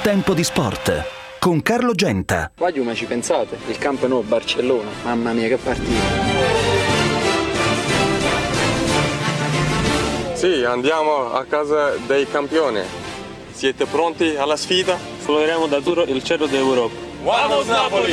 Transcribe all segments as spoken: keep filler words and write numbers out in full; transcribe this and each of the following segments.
Tempo di sport con Carlo Genta. Voglio, ma ci pensate? Il Camp Nou Barcellona, mamma mia che partita! Sì, andiamo a casa dei campioni. Siete pronti alla sfida? Esploreremo da duro il cielo d'Europa. Vamos Napoli!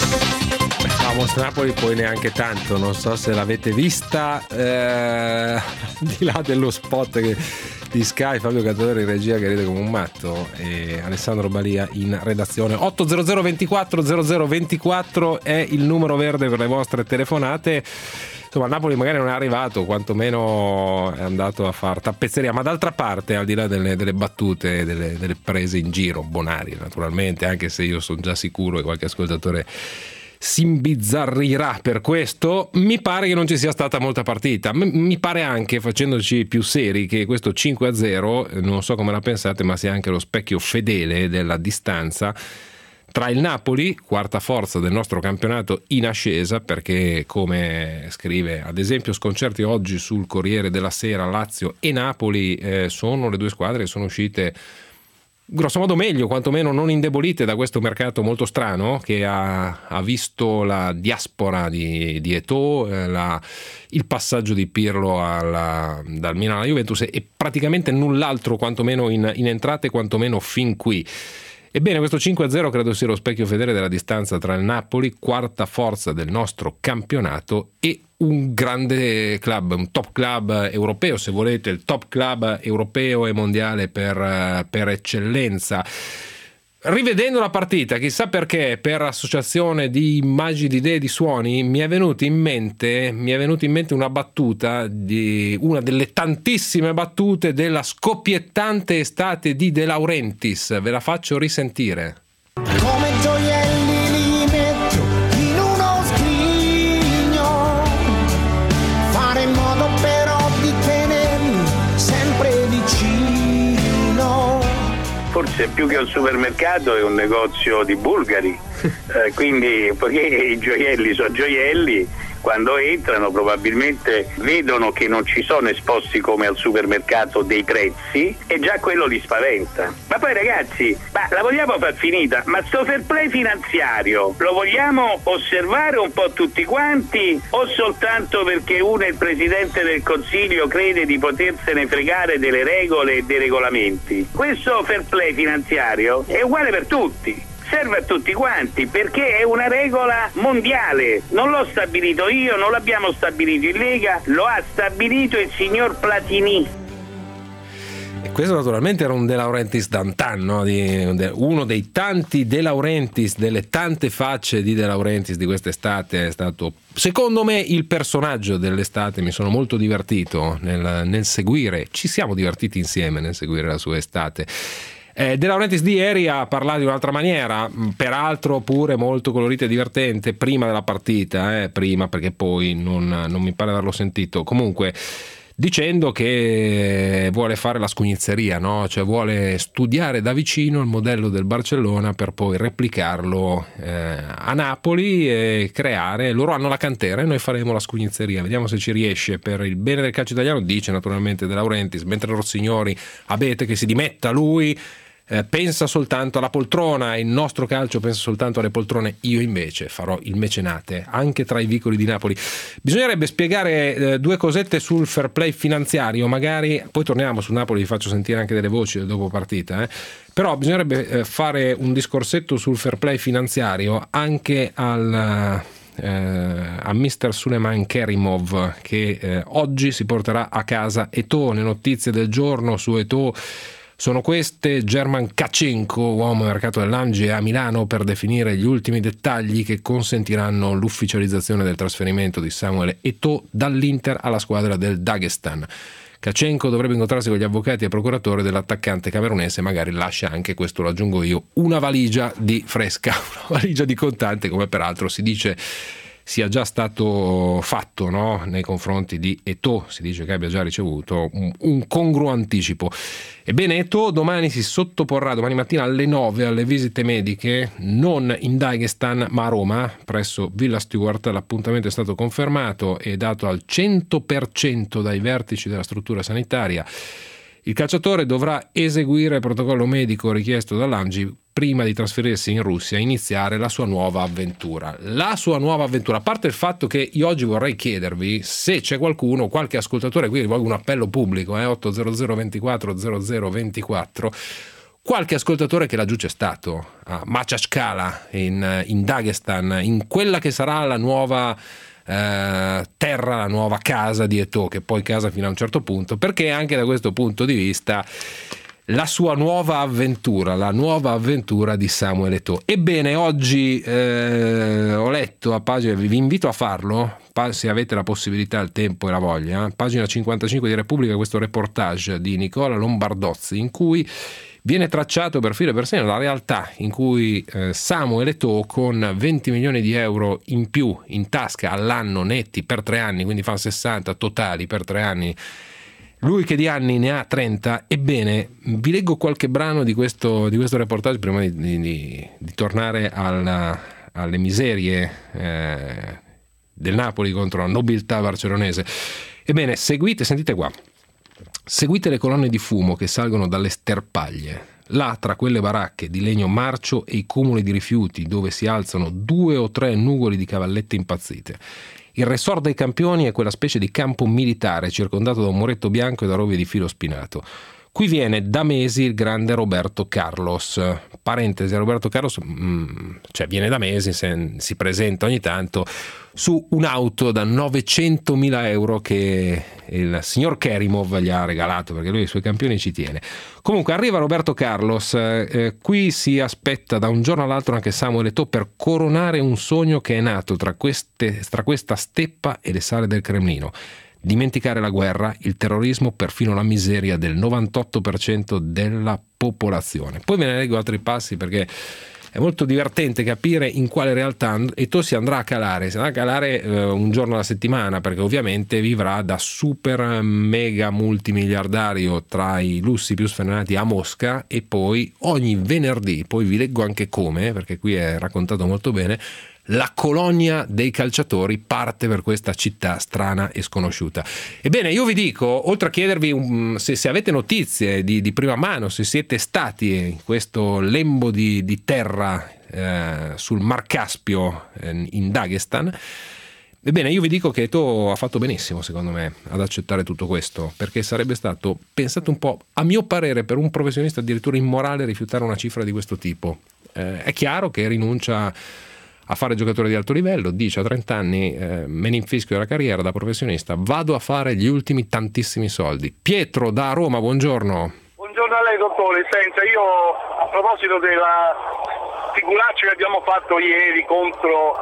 Vamos Napoli, poi neanche tanto, non so se l'avete vista, eh, di là dello spot che, di Sky, Fabio Cattori in regia che ride come un matto e Alessandro Balia in redazione. Ottocento ventiquattro zero zero ventiquattro è il numero verde per le vostre telefonate. Insomma, Napoli magari non è arrivato, quantomeno è andato a far tappezzeria, ma d'altra parte, al di là delle, delle battute, delle, delle prese in giro, bonarie naturalmente, anche se io sono già sicuro che qualche ascoltatore si imbizzarrirà per questo, mi pare che non ci sia stata molta partita. M- mi pare anche, facendoci più seri, che questo cinque a zero, non so come la pensate, ma sia anche lo specchio fedele della distanza tra il Napoli, quarta forza del nostro campionato in ascesa, perché come scrive ad esempio Sconcerti oggi sul Corriere della Sera, Lazio e Napoli eh, sono le due squadre che sono uscite grosso modo meglio, quantomeno non indebolite da questo mercato molto strano che ha, ha visto la diaspora di, di Eto'o, eh, la, il passaggio di Pirlo alla, dal Milan alla Juventus e praticamente null'altro, quantomeno in, in entrate, quantomeno fin qui. Ebbene, questo cinque a zero credo sia lo specchio fedele della distanza tra il Napoli, quarta forza del nostro campionato, e un grande club, un top club europeo, se volete, il top club europeo e mondiale per, per eccellenza. Rivedendo la partita, chissà perché, per associazione di immagini, di idee, di suoni, mi è venuta in mente, mi è venuta in mente una battuta di una delle tantissime battute della scoppiettante estate di De Laurentiis. Ve la faccio risentire. Come gioielli li metto in uno scrigno, fare in modo però di tenermi sempre vicino. Forse più che un supermercato è un negozio di bulgari, eh, quindi poiché i gioielli sono gioielli, quando entrano probabilmente vedono che non ci sono esposti come al supermercato dei prezzi e già quello li spaventa. Ma poi ragazzi, ma la vogliamo far finita? Ma sto fair play finanziario lo vogliamo osservare un po' tutti quanti o soltanto perché uno è il presidente del consiglio crede di potersene fregare delle regole e dei regolamenti? Questo fair play finanziario è uguale per tutti. Serve a tutti quanti perché è una regola mondiale, non l'ho stabilito io, non l'abbiamo stabilito in Lega, lo ha stabilito il signor Platini. E questo naturalmente era un De Laurentiis d'antan, no? Di, de, uno dei tanti De Laurentiis, delle tante facce di De Laurentiis di quest'estate. È stato secondo me il personaggio dell'estate. Mi sono molto divertito nel, nel seguire, ci siamo divertiti insieme nel seguire la sua estate. Eh, De Laurentiis di ieri ha parlato in un'altra maniera, peraltro pure molto colorita e divertente, prima della partita, eh, prima perché poi non, non mi pare averlo sentito, comunque dicendo che vuole fare la scugnizzeria, no? Cioè vuole studiare da vicino il modello del Barcellona per poi replicarlo eh, a Napoli e creare, loro hanno la cantera e noi faremo la scugnizzeria, vediamo se ci riesce per il bene del calcio italiano, dice naturalmente De Laurentiis, mentre Rossignori abete che si dimetta lui. Eh, pensa soltanto alla poltrona, il nostro calcio pensa soltanto alle poltrone, io invece farò il mecenate anche tra i vicoli di Napoli. Bisognerebbe spiegare eh, due cosette sul fair play finanziario, magari poi torniamo su Napoli, vi faccio sentire anche delle voci dopo partita, eh. Però bisognerebbe eh, fare un discorsetto sul fair play finanziario anche al eh, a mister Suleiman Kerimov che eh, oggi si porterà a casa Eto'o. Le notizie del giorno su Eto'o sono queste: German Kachenko, uomo del mercato dell'Ange, a Milano per definire gli ultimi dettagli che consentiranno l'ufficializzazione del trasferimento di Samuel Eto'o dall'Inter alla squadra del Dagestan. Kachenko dovrebbe incontrarsi con gli avvocati e procuratori dell'attaccante camerunese, magari lascia anche, questo lo aggiungo io, una valigia di fresca, una valigia di contante, come peraltro si dice sia già stato fatto, no? Nei confronti di Eto'o, si dice che abbia già ricevuto un, un congruo anticipo. Ebbene, Eto'o domani si sottoporrà, domani mattina alle nove, alle visite mediche, non in Dagestan ma a Roma, presso Villa Stewart. L'appuntamento è stato confermato e dato al cento per cento dai vertici della struttura sanitaria. Il calciatore dovrà eseguire il protocollo medico richiesto dall'A N G I prima di trasferirsi in Russia, iniziare la sua nuova avventura. La sua nuova avventura, a parte il fatto che io oggi vorrei chiedervi se c'è qualcuno, qualche ascoltatore, qui rivolgo un appello pubblico, eh, otto zero zero ventiquattro zero zero ventiquattro, qualche ascoltatore che laggiù c'è stato, a Makhachkala, in, in Dagestan, in quella che sarà la nuova eh, terra, la nuova casa di Eto'o, che poi casa fino a un certo punto, perché anche da questo punto di vista la sua nuova avventura, la nuova avventura di Samuel Eto'o. Ebbene, oggi eh, ho letto a pagina, vi invito a farlo, se avete la possibilità, il tempo e la voglia, pagina cinquantacinque di Repubblica, questo reportage di Nicola Lombardozzi, in cui viene tracciato per filo e per segno la realtà in cui eh, Samuel Eto'o, con venti milioni di euro in più in tasca all'anno netti per tre anni, quindi fa sessanta totali per tre anni, lui che di anni ne ha trenta. Ebbene, vi leggo qualche brano di questo, di questo reportage prima di, di, di tornare alla, alle miserie eh, del Napoli contro la nobiltà barcellonese. Ebbene, seguite, sentite qua. Seguite le colonne di fumo che salgono dalle sterpaglie. Là, tra quelle baracche di legno marcio e i cumuli di rifiuti dove si alzano due o tre nugoli di cavallette impazzite. Il resort dei campioni è quella specie di campo militare circondato da un muretto bianco e da rovie di filo spinato. Qui viene da mesi il grande Roberto Carlos. Parentesi, Roberto Carlos mh, cioè viene da mesi, se, si presenta ogni tanto su un'auto da novecentomila euro che il signor Kerimov gli ha regalato, perché lui i suoi campioni ci tiene. Comunque arriva Roberto Carlos, eh, qui si aspetta da un giorno all'altro anche Samuel Eto'o per coronare un sogno che è nato tra, queste, tra questa steppa e le sale del Cremlino. Dimenticare la guerra, il terrorismo, perfino la miseria del novantotto per cento della popolazione. Poi ve ne leggo altri passi perché è molto divertente capire in quale realtà Eto'o si andrà a calare. Si andrà a calare eh, un giorno alla settimana, perché ovviamente vivrà da super mega multimiliardario tra i lussi più sfrenati a Mosca, e poi ogni venerdì, poi vi leggo anche come, perché qui è raccontato molto bene, la colonia dei calciatori parte per questa città strana e sconosciuta. Ebbene, io vi dico, oltre a chiedervi um, se, se avete notizie di, di prima mano, se siete stati in questo lembo di, di terra eh, sul Mar Caspio eh, in Dagestan, ebbene, io vi dico che Eto'o ha fatto benissimo, secondo me, ad accettare tutto questo, perché sarebbe stato, pensate un po', a mio parere, per un professionista addirittura immorale rifiutare una cifra di questo tipo. Eh, è chiaro che rinuncia a fare giocatore di alto livello, dice a trenta anni eh, me ne infischio della carriera da professionista, vado a fare gli ultimi tantissimi soldi. Pietro da Roma, buongiorno. Buongiorno a lei, dottore. Senta, io a proposito della figuraccia che abbiamo fatto ieri contro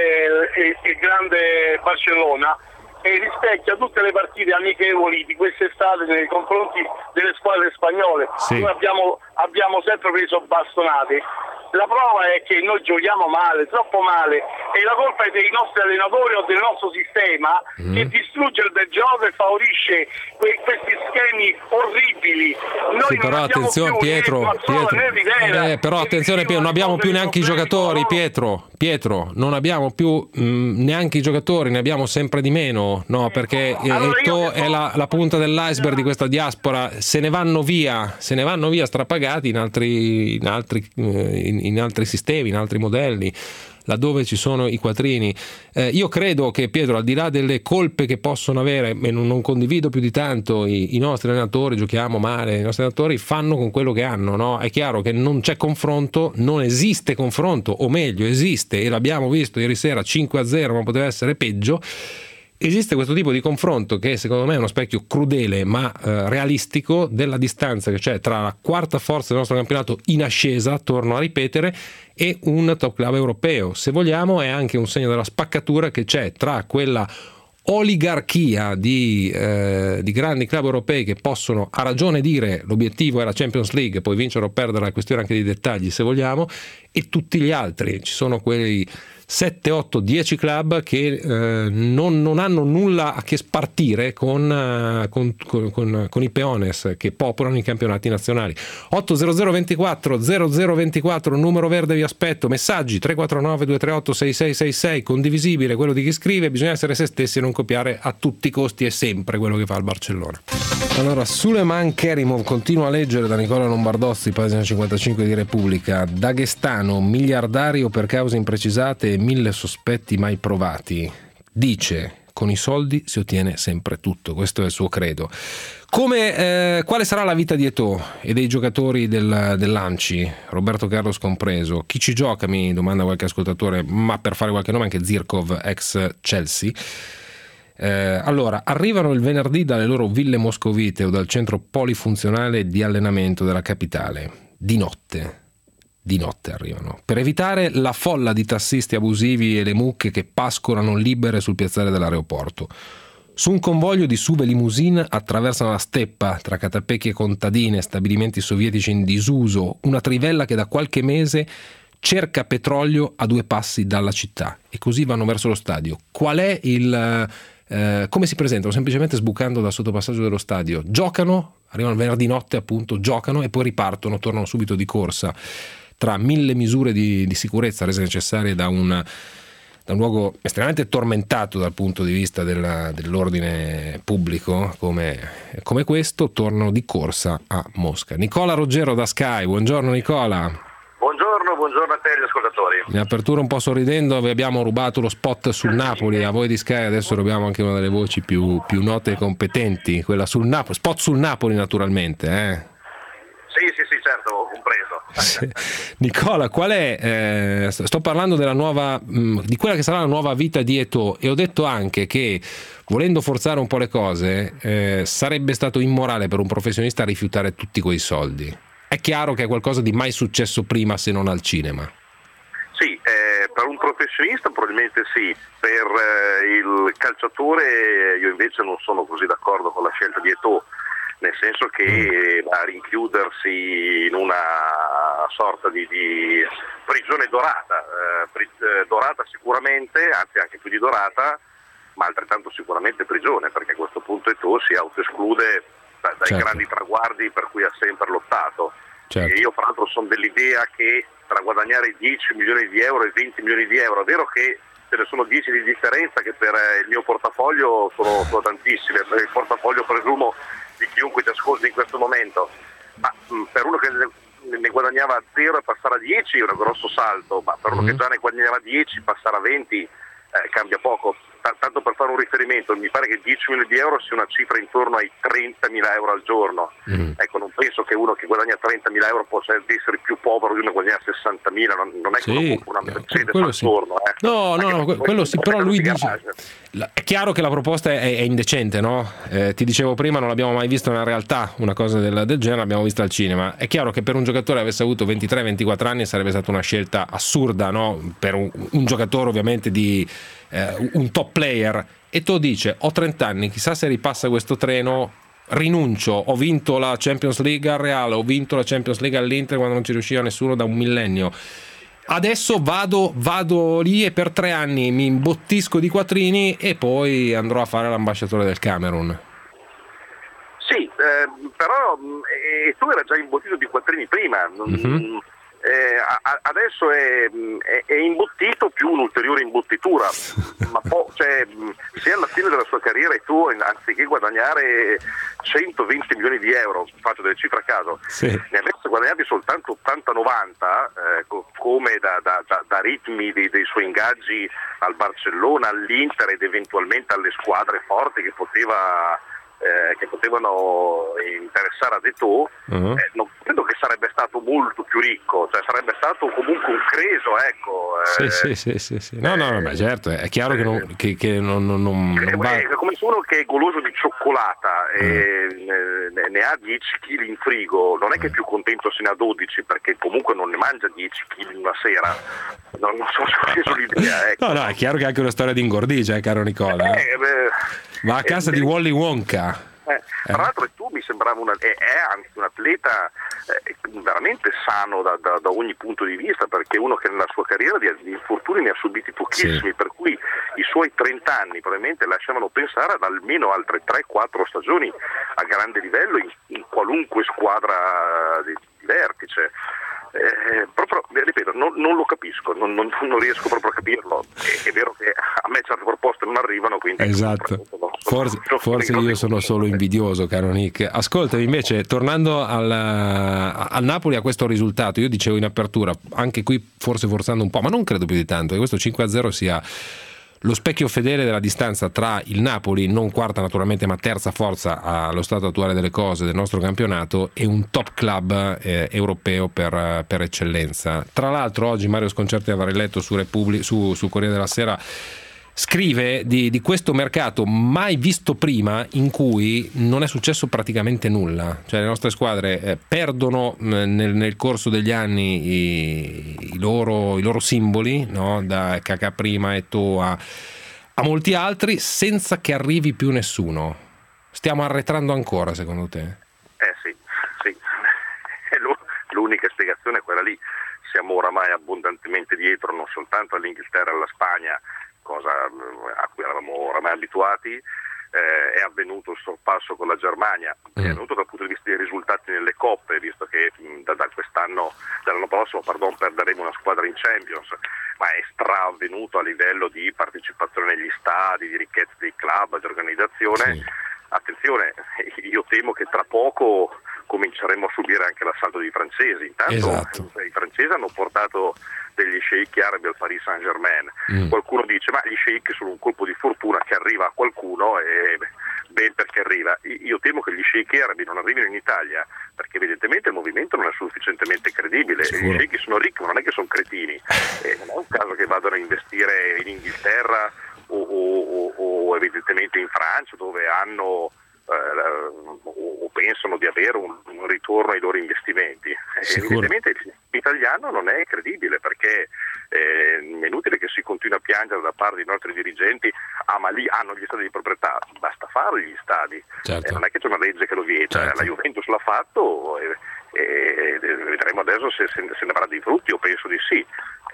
eh, il, il grande Barcellona, e rispecchia tutte le partite amichevoli di quest'estate nei confronti delle squadre spagnole. Sì. Noi abbiamo, abbiamo sempre preso bastonate. La prova è che noi giochiamo male, troppo male, e la colpa è dei nostri allenatori o del nostro sistema mm. che distrugge il bel gioco e favorisce que- questi schemi orribili. Noi sì, però attenzione Pietro, Pietro. Eh, però attenzione Pietro, non abbiamo più neanche i giocatori, Pietro, Pietro, non abbiamo più mh, neanche i giocatori, ne abbiamo sempre di meno, no? Perché allora Eto'o è la, la punta dell'iceberg di questa diaspora, se ne vanno via, se ne vanno via strapagati in altri, in altri in, in altri sistemi, in altri modelli, laddove ci sono i quattrini. Eh, io credo che Pietro, al di là delle colpe che possono avere, e non, non condivido più di tanto, i, i nostri allenatori, giochiamo male, i nostri allenatori fanno con quello che hanno, no? È chiaro che non c'è confronto, non esiste confronto, o meglio esiste, e l'abbiamo visto ieri sera, cinque a zero, ma poteva essere peggio. Esiste questo tipo di confronto che secondo me è uno specchio crudele ma eh, realistico della distanza che c'è tra la quarta forza del nostro campionato in ascesa, torno a ripetere, e un top club europeo. Se vogliamo è anche un segno della spaccatura che c'è tra quella oligarchia di, eh, di grandi club europei che possono a ragione dire l'obiettivo è la Champions League, poi vincere o perdere, la questione anche di dettagli se vogliamo, e tutti gli altri. Ci sono quei sette, otto, dieci club che eh, non, non hanno nulla a che spartire con, uh, con, con, con, con i peones che popolano i campionati nazionali. otto zero zero ventiquattro zero zero ventiquattro, numero verde, vi aspetto. Messaggi tre quattro nove due tre otto sei sei sei sei, condivisibile quello di chi scrive. Bisogna essere se stessi e non copiare a tutti i costi e sempre quello che fa il Barcellona. Allora, Suleiman Kerimov continua a leggere da Nicola Lombardozzi, pagina cinquantacinque di Repubblica. Daghestano, miliardario per cause imprecisate e mille sospetti mai provati. Dice: con i soldi si ottiene sempre tutto. Questo è il suo credo. Come, eh, quale sarà la vita di Eto'o e dei giocatori del, dell'Anci, Roberto Carlos compreso? Chi ci gioca, mi domanda qualche ascoltatore, ma per fare qualche nome anche Zirkov, ex Chelsea. Eh, allora, arrivano il venerdì dalle loro ville moscovite o dal centro polifunzionale di allenamento della capitale, di notte. Di notte arrivano, per evitare la folla di tassisti abusivi e le mucche che pascolano libere sul piazzale dell'aeroporto. Su un convoglio di sube limousine attraversano la steppa tra catapecchie contadine e stabilimenti sovietici in disuso, una trivella che da qualche mese cerca petrolio a due passi dalla città, e così vanno verso lo stadio. Qual è il... Eh, come si presentano? Semplicemente sbucando dal sottopassaggio dello stadio. Giocano, arrivano venerdì notte appunto, giocano e poi ripartono, tornano subito di corsa, tra mille misure di, di sicurezza rese necessarie da un, da un luogo estremamente tormentato dal punto di vista della, dell'ordine pubblico come, come questo, tornano di corsa a Mosca. Nicola Roggero da Sky, buongiorno Nicola. Buongiorno, buongiorno a te e agli ascoltatori. In apertura, un po' sorridendo, vi abbiamo rubato lo spot sul Napoli, a voi di Sky adesso rubiamo anche una delle voci più, più note e competenti, quella sul Napoli, spot sul Napoli naturalmente, eh? Sì, sì, sì, certo, ho compreso. Nicola, qual è, eh, sto parlando della nuova, mh, di quella che sarà la nuova vita di Eto'o, e ho detto anche che, volendo forzare un po' le cose, eh, sarebbe stato immorale per un professionista rifiutare tutti quei soldi. È chiaro che è qualcosa di mai successo prima, se non al cinema. Sì, eh, per un professionista probabilmente sì, per eh, il calciatore io invece non sono così d'accordo con la scelta di Eto'o, nel senso che va a rinchiudersi in una sorta di, di prigione dorata, eh, pri, eh, dorata sicuramente, anzi anche più di dorata, ma altrettanto sicuramente prigione, perché a questo punto Eto'o si autoesclude da, dai certo. grandi traguardi per cui ha sempre lottato. Certo. E io fra l'altro sono dell'idea che tra guadagnare dieci milioni di euro e venti milioni di euro, è vero che ce ne sono dieci di differenza che per il mio portafoglio sono, sono tantissime, per il portafoglio presumo di chiunque ti ascolti in questo momento, ma mh, per uno che ne guadagnava zero e passare a dieci è un grosso salto, ma per uno mm. che già ne guadagnava dieci passare a venti eh, cambia poco. T- tanto per fare un riferimento, mi pare che dieci milioni di euro sia una cifra intorno ai trentamila euro al giorno. Mm. Ecco, non penso che uno che guadagna trentamila euro possa essere più povero di uno che guadagna sessantamila, non, non è sì, che una Mercedes quello al sì. giorno. Eh. No, no, no, que- quello sì, però lui dice... garage. È chiaro che la proposta è, è indecente, no? Eh, ti dicevo prima, non l'abbiamo mai vista nella realtà, una cosa del, del genere, l'abbiamo vista al cinema. È chiaro che per un giocatore avesse avuto ventitré ventiquattro anni sarebbe stata una scelta assurda, no? Per un, un giocatore ovviamente di eh, un top player. E tu dice, ho trenta anni, chissà se ripassa questo treno, rinuncio, ho vinto la Champions League al Real, ho vinto la Champions League all'Inter quando non ci riusciva nessuno da un millennio. Adesso vado, vado lì e per tre anni mi imbottisco di quattrini e poi andrò a fare l'ambasciatore del Camerun. Sì, eh, però eh, tu eri già imbottito di quattrini prima. Mm-hmm. Eh, a, adesso è, è, è imbottito più un'ulteriore imbottitura, ma po', cioè, se alla fine della sua carriera tu, anziché guadagnare centoventi milioni di euro, faccio delle cifre a caso, sì. ne avesse guadagnati soltanto ottanta novanta, eh, come da, da, da, da ritmi dei, dei suoi ingaggi al Barcellona, all'Inter ed eventualmente alle squadre forti che poteva Eh, che potevano interessare ad Eto'o, uh-huh. eh, non credo che sarebbe stato molto più ricco, cioè sarebbe stato comunque un creso, ecco. Eh, sì, sì, sì, sì, sì. No, no, no, beh, certo, è chiaro eh, che non, che, che non, non, non va... È come se uno che è goloso di cioccolata uh-huh. e ne, ne ha dieci chili in frigo, non è che è più contento se ne ha dodici, perché comunque non ne mangia dieci chili in una sera. Non, non so se ho preso l'idea. Ecco. No, no, è chiaro che è anche una storia di ingordigia, eh, caro Nicola. Eh, beh, Va a casa eh, di Wally Wonka. Eh, tra l'altro tu mi sembrava una, è, è anzi un atleta eh, veramente sano da, da, da ogni punto di vista, perché uno che nella sua carriera di, di infortuni ne ha subiti pochissimi, sì. Per cui i suoi trenta anni probabilmente lasciavano pensare ad almeno altre tre quattro stagioni a grande livello in, in qualunque squadra di, di vertice. Eh, proprio, ripeto, non, non lo capisco, non, non, non riesco proprio a capirlo. È, è vero che a me certe proposte non arrivano, quindi esatto. Sono, forse sono, forse sono io sono solo invidioso, caro Nick. Ascoltami, invece, tornando al, al Napoli, a questo risultato, io dicevo in apertura, anche qui forse forzando un po', ma non credo più di tanto che questo cinque a zero sia lo specchio fedele della distanza tra il Napoli, non quarta naturalmente ma terza forza allo stato attuale delle cose del nostro campionato, e un top club eh, europeo per, per eccellenza. Tra l'altro oggi Mario Sconcerti, avrei letto su, Repubblica, su, su Corriere della Sera, scrive di, di questo mercato mai visto prima, in cui non è successo praticamente nulla, cioè le nostre squadre eh, perdono nel, nel corso degli anni i, i, loro, i loro simboli, no? Da Kakà prima, Eto'o a, a molti altri, senza che arrivi più nessuno. Stiamo arretrando ancora, secondo te? Eh sì, sì. L'unica spiegazione è quella lì. Siamo oramai abbondantemente dietro non soltanto all'Inghilterra e alla Spagna, cosa a cui eravamo oramai abituati, eh, è avvenuto il sorpasso con la Germania, mm. è avvenuto dal punto di vista dei risultati nelle coppe, visto che da, da quest'anno, dall'anno prossimo pardon, perderemo una squadra in Champions, ma è straavvenuto a livello di partecipazione negli stadi, di ricchezza dei club, di organizzazione. Sì. Attenzione, io temo che tra poco cominceremo a subire anche l'assalto dei francesi. Intanto esatto. I francesi hanno portato degli sceicchi arabi al Paris Saint-Germain. Mm. Qualcuno dice ma gli sceicchi sono un colpo di fortuna che arriva a qualcuno e ben perché arriva. Io temo che gli sceicchi arabi non arrivino in Italia perché evidentemente il movimento non è sufficientemente credibile. Sicuro. Gli sceicchi sono ricchi, ma non è che sono cretini. E non è un caso che vadano a investire in Inghilterra o, o, o, o evidentemente in Francia, dove hanno eh, o pensano di avere un, un ritorno ai loro investimenti. Sicuro. Evidentemente il italiano non è credibile perché eh, è inutile che si continui a piangere da parte dei nostri dirigenti, ah ma lì hanno gli stadi di proprietà, basta fare gli stadi, certo. eh, non è che c'è una legge che lo vieta, certo. La Juventus l'ha fatto e, e vedremo adesso se, se ne avrà dei frutti, io penso di sì.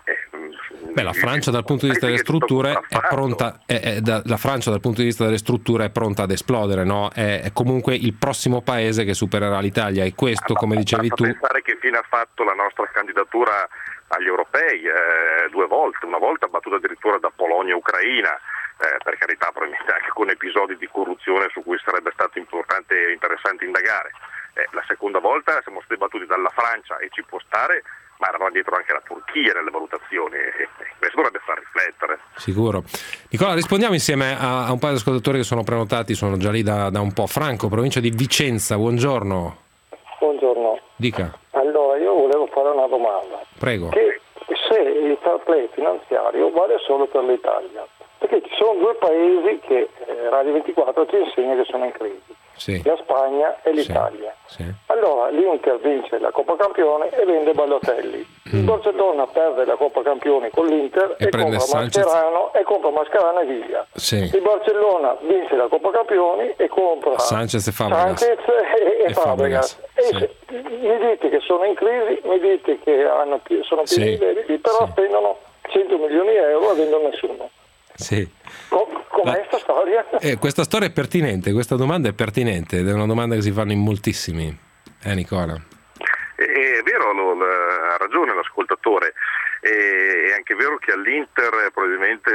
Beh, la Francia dal punto di vista delle strutture è pronta, è, è, da, la Francia dal punto di vista delle strutture è pronta ad esplodere, no? È, è comunque il prossimo paese che supererà l'Italia, e questo, come dicevi tu, pensare che fine ha fatto la nostra candidatura agli europei eh, due volte, una volta battuta addirittura da Polonia e Ucraina, eh, per carità, probabilmente anche con episodi di corruzione su cui sarebbe stato importante e interessante indagare. Eh, la seconda volta siamo stati battuti dalla Francia e ci può stare, ma eravamo dietro anche la Turchia nelle valutazioni e questo dovrebbe far riflettere. Sicuro. Nicola, rispondiamo insieme a, a un paio di ascoltatori che sono prenotati, sono già lì da, da un po'. Franco, provincia di Vicenza, buongiorno. Buongiorno. Dica. Allora, io volevo fare una domanda. Prego. Che se il fair play finanziario vale solo per l'Italia, perché ci sono due paesi che eh, Radio ventiquattro ci insegna che sono in crisi. Sì. La Spagna e l'Italia. Sì. Sì. Allora l'Inter vince la Coppa Campione e vende Balotelli. Mm. Il Barcellona perde la Coppa Campione con l'Inter e, e compra Mascherano e compra Mascherano e via. Sì. Il Barcellona vince la Coppa Campioni e compra Sanchez e Fabregas. Sanchez e, e, e Fabregas. E sì. se, mi dite che sono in crisi, mi dite che hanno più, sono più sì. livelli, però sì. spendono cento milioni di euro avendo nessuno. Sì. Com'è questa storia? Eh, questa storia è pertinente, questa domanda è pertinente ed è una domanda che si fanno in moltissimi. Eh Nicola? È, è vero, lo, ha ragione l'ascoltatore, è, è anche vero che all'Inter probabilmente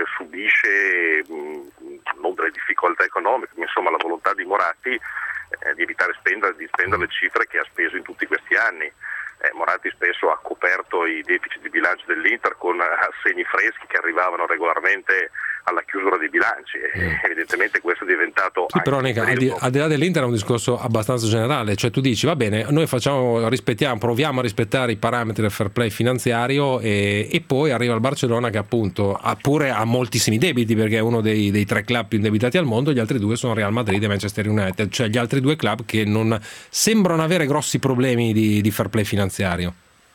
subisce mh, non delle difficoltà economiche, ma insomma la volontà di Moratti eh, di evitare spendere, di spendere le cifre che ha speso in tutti questi anni. Eh, Moratti spesso ha coperto i deficit di bilancio dell'Inter con assegni freschi che arrivavano regolarmente alla chiusura dei bilanci e mm. evidentemente questo è diventato sì, però Nica, al, di, al di là dell'Inter è un discorso abbastanza generale, cioè tu dici va bene, noi facciamo, rispettiamo, proviamo a rispettare i parametri del fair play finanziario e, e poi arriva il Barcellona che appunto ha pure ha moltissimi debiti perché è uno dei, dei tre club più indebitati al mondo, gli altri due sono Real Madrid e Manchester United, cioè gli altri due club che non sembrano avere grossi problemi di, di fair play finanziario.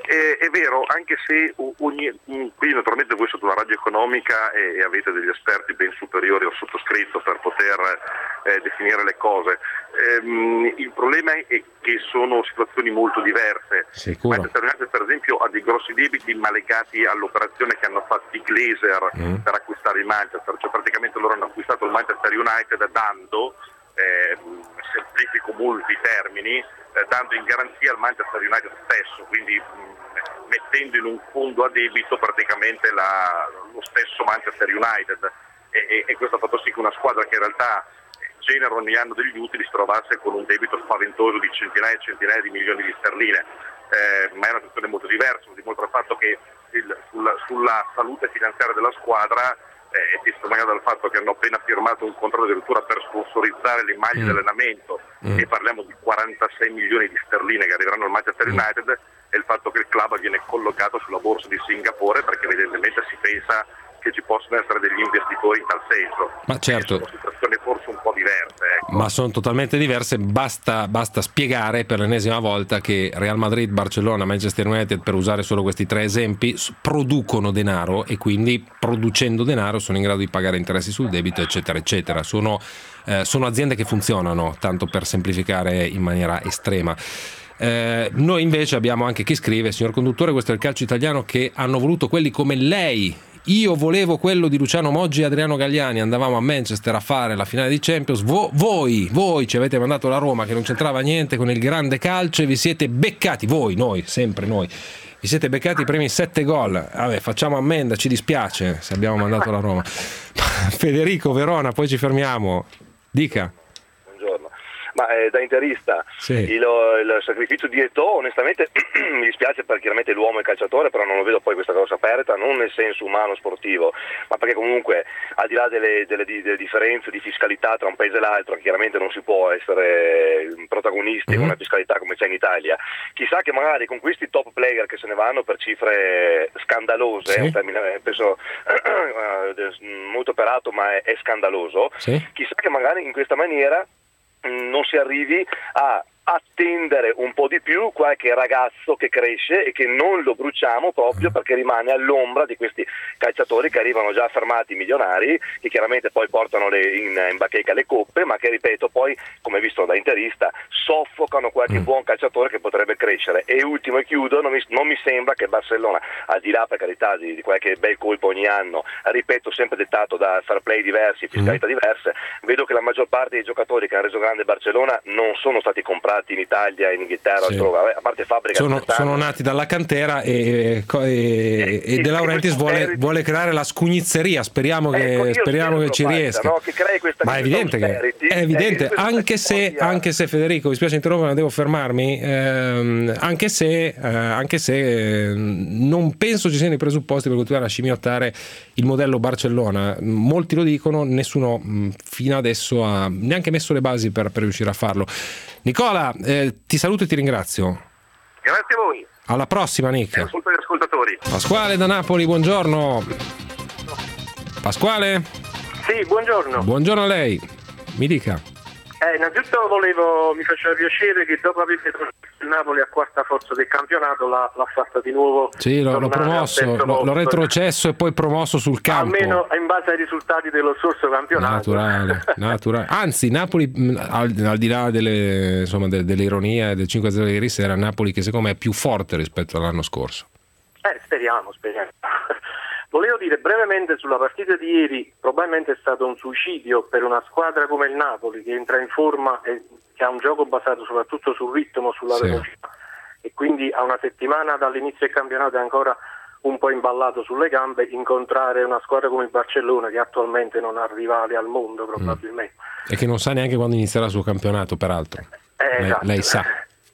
è, è vero, anche se ogni, qui naturalmente voi siete una radio economica e, e avete degli esperti ben superiori al sottoscritto per poter eh, definire le cose. Ehm, il problema è che sono situazioni molto diverse. Sicuro. Manchester United per esempio ha dei grossi debiti ma legati all'operazione che hanno fatto i Glazer mm. per acquistare il Manchester, cioè praticamente loro hanno acquistato il Manchester United dando, eh, semplifico molti termini, eh, dando in garanzia al Manchester United stesso, quindi mh, mettendo in un fondo a debito praticamente la, lo stesso Manchester United e, e, e questo ha fatto sì che una squadra che in realtà genera ogni anno degli utili si trovasse con un debito spaventoso di centinaia e centinaia di milioni di sterline, eh, ma è una situazione molto diversa, lo dimostra il fatto che il, sulla, sulla salute finanziaria della squadra eh, è testimoniata dal fatto che hanno appena firmato un contratto addirittura per sponsorizzare le maglie mm. dell'allenamento mm. e parliamo di quarantasei milioni di sterline che arriveranno al Manchester United mm. e il fatto che il club viene collocato sulla borsa di Singapore perché evidentemente si pensa che ci possono essere degli investitori in tal senso. Ma certo. Sono situazioni forse un po' diverse. Ecco. Ma sono totalmente diverse, basta, basta spiegare per l'ennesima volta che Real Madrid, Barcellona, Manchester United, per usare solo questi tre esempi, producono denaro e quindi producendo denaro sono in grado di pagare interessi sul debito, eccetera, eccetera. Sono, eh, sono aziende che funzionano, tanto per semplificare in maniera estrema. Eh, noi invece abbiamo anche chi scrive: signor conduttore, questo è il calcio italiano che hanno voluto quelli come lei. Io volevo quello di Luciano Moggi e Adriano Galliani, andavamo a Manchester a fare la finale di Champions, Vo- voi, voi ci avete mandato la Roma che non c'entrava niente con il grande calcio e vi siete beccati, voi, noi, sempre noi, vi siete beccati i primi sette gol. Vabbè, facciamo ammenda, ci dispiace se abbiamo mandato la Roma. Federico, Verona, poi ci fermiamo, dica. Ma eh, da interista sì. il, il sacrificio di Eto'o onestamente mi dispiace perché chiaramente l'uomo è calciatore, però non lo vedo poi questa cosa aperta, non nel senso umano sportivo, ma perché comunque al di là delle, delle, delle differenze di fiscalità tra un paese e l'altro, chiaramente non si può essere protagonisti mm-hmm. con una fiscalità come c'è in Italia, chissà che magari con questi top player che se ne vanno per cifre scandalose, sì. è un termine penso molto operato ma è, è scandaloso, sì. chissà che magari in questa maniera non si arrivi a attendere un po' di più qualche ragazzo che cresce e che non lo bruciamo proprio perché rimane all'ombra di questi calciatori che arrivano già affermati milionari, che chiaramente poi portano le, in, in bacheca le coppe, ma che ripeto poi, come visto da interista, soffocano qualche mm. buon calciatore che potrebbe crescere. E ultimo e chiudo, non mi, non mi sembra che Barcellona, al di là per carità di, di qualche bel colpo ogni anno, ripeto sempre dettato da fair play diversi, fiscalità mm. diverse, vedo che la maggior parte dei giocatori che hanno reso grande Barcellona non sono stati comprati in Italia, in Inghilterra, sì. altrove, a parte fabbrica sono, sono nati dalla cantera e, e, e, e De Laurentiis vuole, vuole creare la scugnizzeria, speriamo che, ecco, speriamo che ci faccia, riesca no? che crei questa ma è evidente, che, è evidente eh, anche, se, anche se Federico mi spiace interrompere ma devo fermarmi ehm, anche se, eh, anche se eh, non penso ci siano i presupposti per continuare a scimmiottare il modello Barcellona, molti lo dicono, nessuno mh, fino adesso ha neanche messo le basi per, per riuscire a farlo. Nicola, eh, ti saluto e ti ringrazio. Grazie a voi. Alla prossima, Nick. Ascolto gli ascoltatori. Pasquale da Napoli, buongiorno. Pasquale? Sì, buongiorno. Buongiorno a lei. Mi dica. Eh, innanzitutto volevo, mi faceva piacere che dopo aver messo il Napoli a quarta forza del campionato l'ha, l'ha fatta di nuovo. Sì, l'ho, l'ho promosso, l'ho, l'ho retrocesso e poi promosso sul campo. Almeno in base ai risultati dello scorso campionato. Naturale, naturale. Anzi, Napoli, al, al di là delle, insomma, de, dell'ironia e del cinque a zero di ieri sera, Napoli che secondo me è più forte rispetto all'anno scorso. Eh, speriamo, speriamo. Volevo dire brevemente sulla partita di ieri, probabilmente è stato un suicidio per una squadra come il Napoli che entra in forma e che ha un gioco basato soprattutto sul ritmo, sulla sì. velocità e quindi a una settimana dall'inizio del campionato è ancora un po' imballato sulle gambe, incontrare una squadra come il Barcellona che attualmente non ha rivali al mondo probabilmente. Mm. E che non sa neanche quando inizierà il suo campionato peraltro, eh, lei, esatto. lei sa.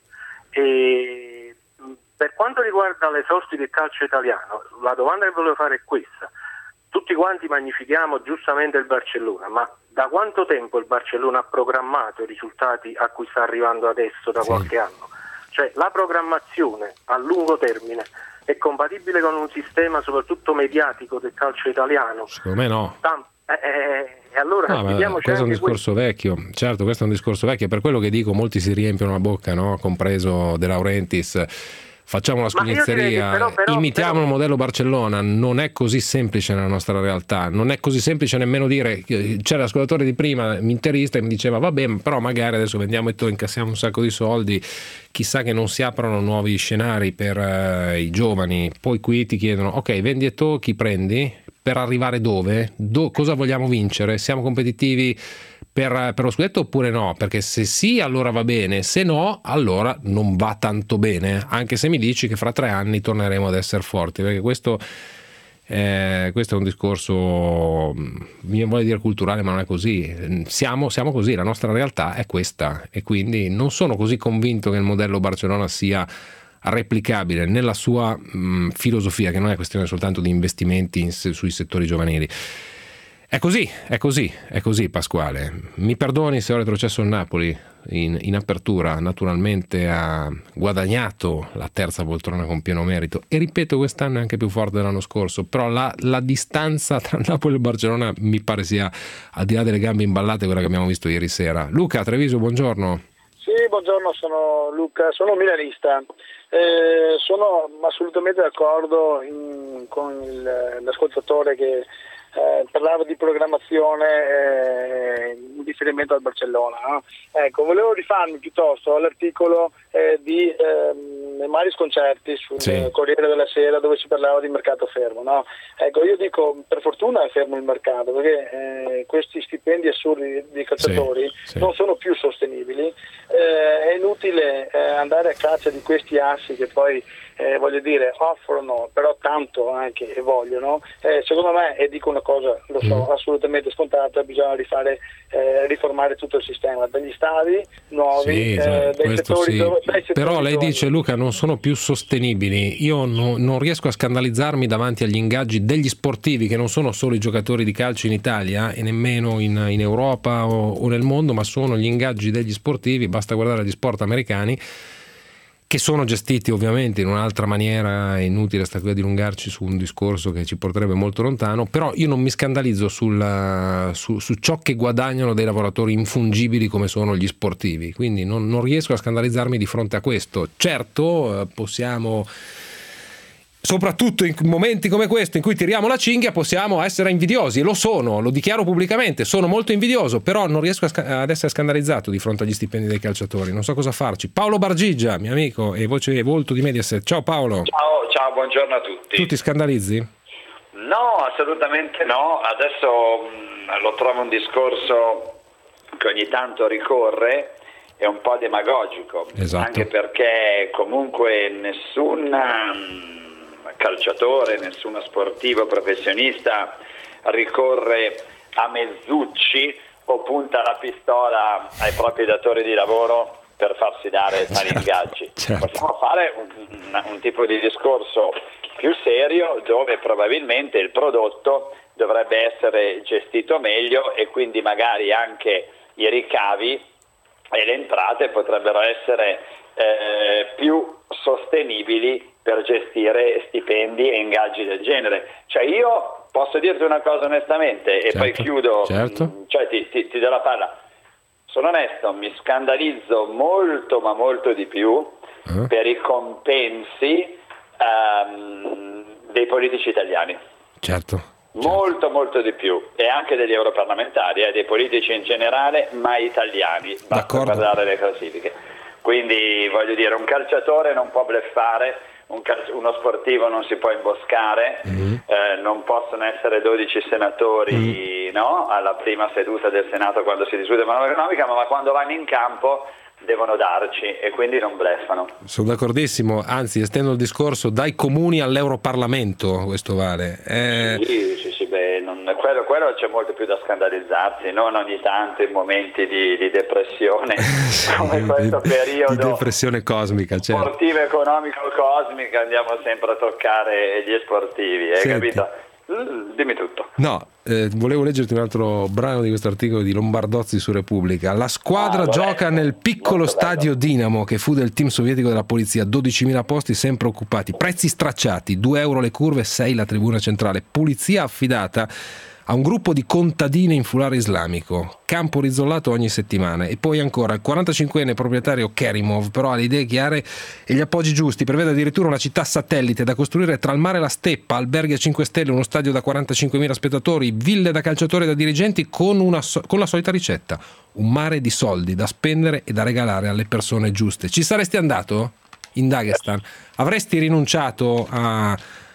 E per quanto riguarda le sorti del calcio italiano, la domanda che volevo fare è questa. Tutti quanti magnifichiamo giustamente il Barcellona, ma da quanto tempo il Barcellona ha programmato i risultati a cui sta arrivando adesso da sì. qualche anno? Cioè la programmazione a lungo termine è compatibile con un sistema soprattutto mediatico del calcio italiano? Secondo me no. Tam- eh, eh, e allora no, questo è un discorso questo. vecchio, certo, questo è un discorso vecchio, per quello che dico molti si riempiono la bocca, no? Compreso De Laurentiis. facciamo la scugnizzeria, però, però, imitiamo però... il modello Barcellona. Non è così semplice nella nostra realtà, non è così semplice nemmeno dire. C'era l'ascoltatore di prima, interista, e mi diceva vabbè, però magari adesso vendiamo e incassiamo un sacco di soldi, chissà che non si aprono nuovi scenari per uh, i giovani. Poi qui ti chiedono ok, vendi e to, chi prendi? Per arrivare dove? Do- cosa vogliamo vincere? Siamo competitivi Per, per lo scudetto oppure no? Perché se sì allora va bene, se no allora non va tanto bene, anche se mi dici che fra tre anni torneremo ad essere forti, perché questo, eh, questo è un discorso, mi vuole dire culturale, ma non è così. Siamo, siamo così, la nostra realtà è questa, e quindi non sono così convinto che il modello Barcellona sia replicabile nella sua mh, filosofia, che non è questione soltanto di investimenti in, sui settori giovanili. È così, è così, è così Pasquale. Mi perdoni se ho retrocesso il Napoli in, in apertura, naturalmente ha guadagnato la terza poltrona con pieno merito, e ripeto, quest'anno è anche più forte dell'anno scorso, però la, la distanza tra Napoli e Barcellona mi pare sia, al di là delle gambe imballate, quella che abbiamo visto ieri sera. Luca Treviso, buongiorno. Sì, buongiorno, sono Luca, sono milanista. Eh, sono assolutamente d'accordo in, con il, l'ascoltatore che Eh, parlava di programmazione eh, in riferimento al Barcellona, no? Ecco, volevo rifarmi piuttosto all'articolo eh, di eh, Mari Sconcerti sul sì. Corriere della Sera, dove si parlava di mercato fermo, no? Ecco, io dico, per fortuna è fermo il mercato, perché eh, questi stipendi assurdi di calciatori sì, sì. non sono più sostenibili, eh, è inutile eh, andare a caccia di questi assi che poi Eh, voglio dire, offrono però tanto anche e vogliono, eh, secondo me, e dico una cosa, lo so, mm. assolutamente scontata, bisogna rifare, eh, riformare tutto il sistema, degli stadi nuovi, sì, eh, dei settori, sì. dove, dei settori però lei giovani. dice, Luca, non sono più sostenibili. Io no, non riesco a scandalizzarmi davanti agli ingaggi degli sportivi, che non sono solo i giocatori di calcio in Italia e nemmeno in, in Europa o, o nel mondo, ma sono gli ingaggi degli sportivi, basta guardare gli sport americani, che sono gestiti ovviamente in un'altra maniera. È inutile stare qui a dilungarci su un discorso che ci porterebbe molto lontano, però io non mi scandalizzo sul, su, su ciò che guadagnano dei lavoratori infungibili come sono gli sportivi, quindi non, non riesco a scandalizzarmi di fronte a questo. Certo, possiamo, soprattutto in momenti come questo in cui tiriamo la cinghia, possiamo essere invidiosi, e lo sono, lo dichiaro pubblicamente, sono molto invidioso, però non riesco a sc- ad essere scandalizzato di fronte agli stipendi dei calciatori, non so cosa farci. Paolo Bargigia, mio amico e voce e volto di Mediaset. Ciao Paolo. Ciao, ciao, buongiorno a tutti. Tu ti scandalizzi? No, assolutamente no. Adesso mh, lo trovo un discorso che ogni tanto ricorre, è un po' demagogico, esatto. Anche perché comunque nessun mh, calciatore, nessuno sportivo professionista ricorre a mezzucci o punta la pistola ai propri datori di lavoro per farsi dare tali certo, ingaggi. Certo. Possiamo fare un, un, un tipo di discorso più serio, dove probabilmente il prodotto dovrebbe essere gestito meglio, e quindi magari anche i ricavi e le entrate potrebbero essere eh, più sostenibili per gestire stipendi e ingaggi del genere. Cioè, io posso dirti una cosa onestamente, e certo, poi chiudo, certo. cioè ti, ti, ti do la palla. Sono onesto, mi scandalizzo molto ma molto di più uh-huh. per i compensi um, dei politici italiani. Certo. Molto molto di più, e anche degli europarlamentari, eh, dei politici in generale, ma italiani, basta D'accordo. guardare le classifiche. Quindi voglio dire, un calciatore non può bluffare, un calci- uno sportivo non si può imboscare, mm-hmm. eh, non possono essere dodici senatori mm-hmm. no? alla prima seduta del Senato quando si discute manovra economica, ma quando vanno in campo devono darci, e quindi non bluffano. Sono d'accordissimo, anzi estendo il discorso dai comuni all'Europarlamento, questo vale. Eh... Sì, sì, sì, beh, non, quello, quello c'è molto più da scandalizzarsi, non ogni tanto in momenti di, di depressione come questo di, periodo di depressione cosmica, certo. sportivo, economico, cosmica, andiamo sempre a toccare gli sportivi, hai Senti. capito? Mm, dimmi tutto. No, eh, volevo leggerti un altro brano di questo articolo di Lombardozzi su Repubblica. La squadra ah, gioca nel piccolo stadio Dinamo, che fu del team sovietico della polizia, dodicimila posti sempre occupati, prezzi stracciati, due euro le curve, sei la tribuna centrale, polizia affidata a un gruppo di contadini in foulard islamico, campo rizollato ogni settimana. E poi ancora il quarantacinquenne proprietario Kerimov però ha le idee chiare e gli appoggi giusti, prevede addirittura una città satellite da costruire tra il mare e la steppa, alberghi a cinque stelle, uno stadio da quarantacinquemila spettatori, ville da calciatori e da dirigenti, con, una so- con la solita ricetta: un mare di soldi da spendere e da regalare alle persone giuste. Ci saresti andato in Dagestan? Avresti rinunciato a, a,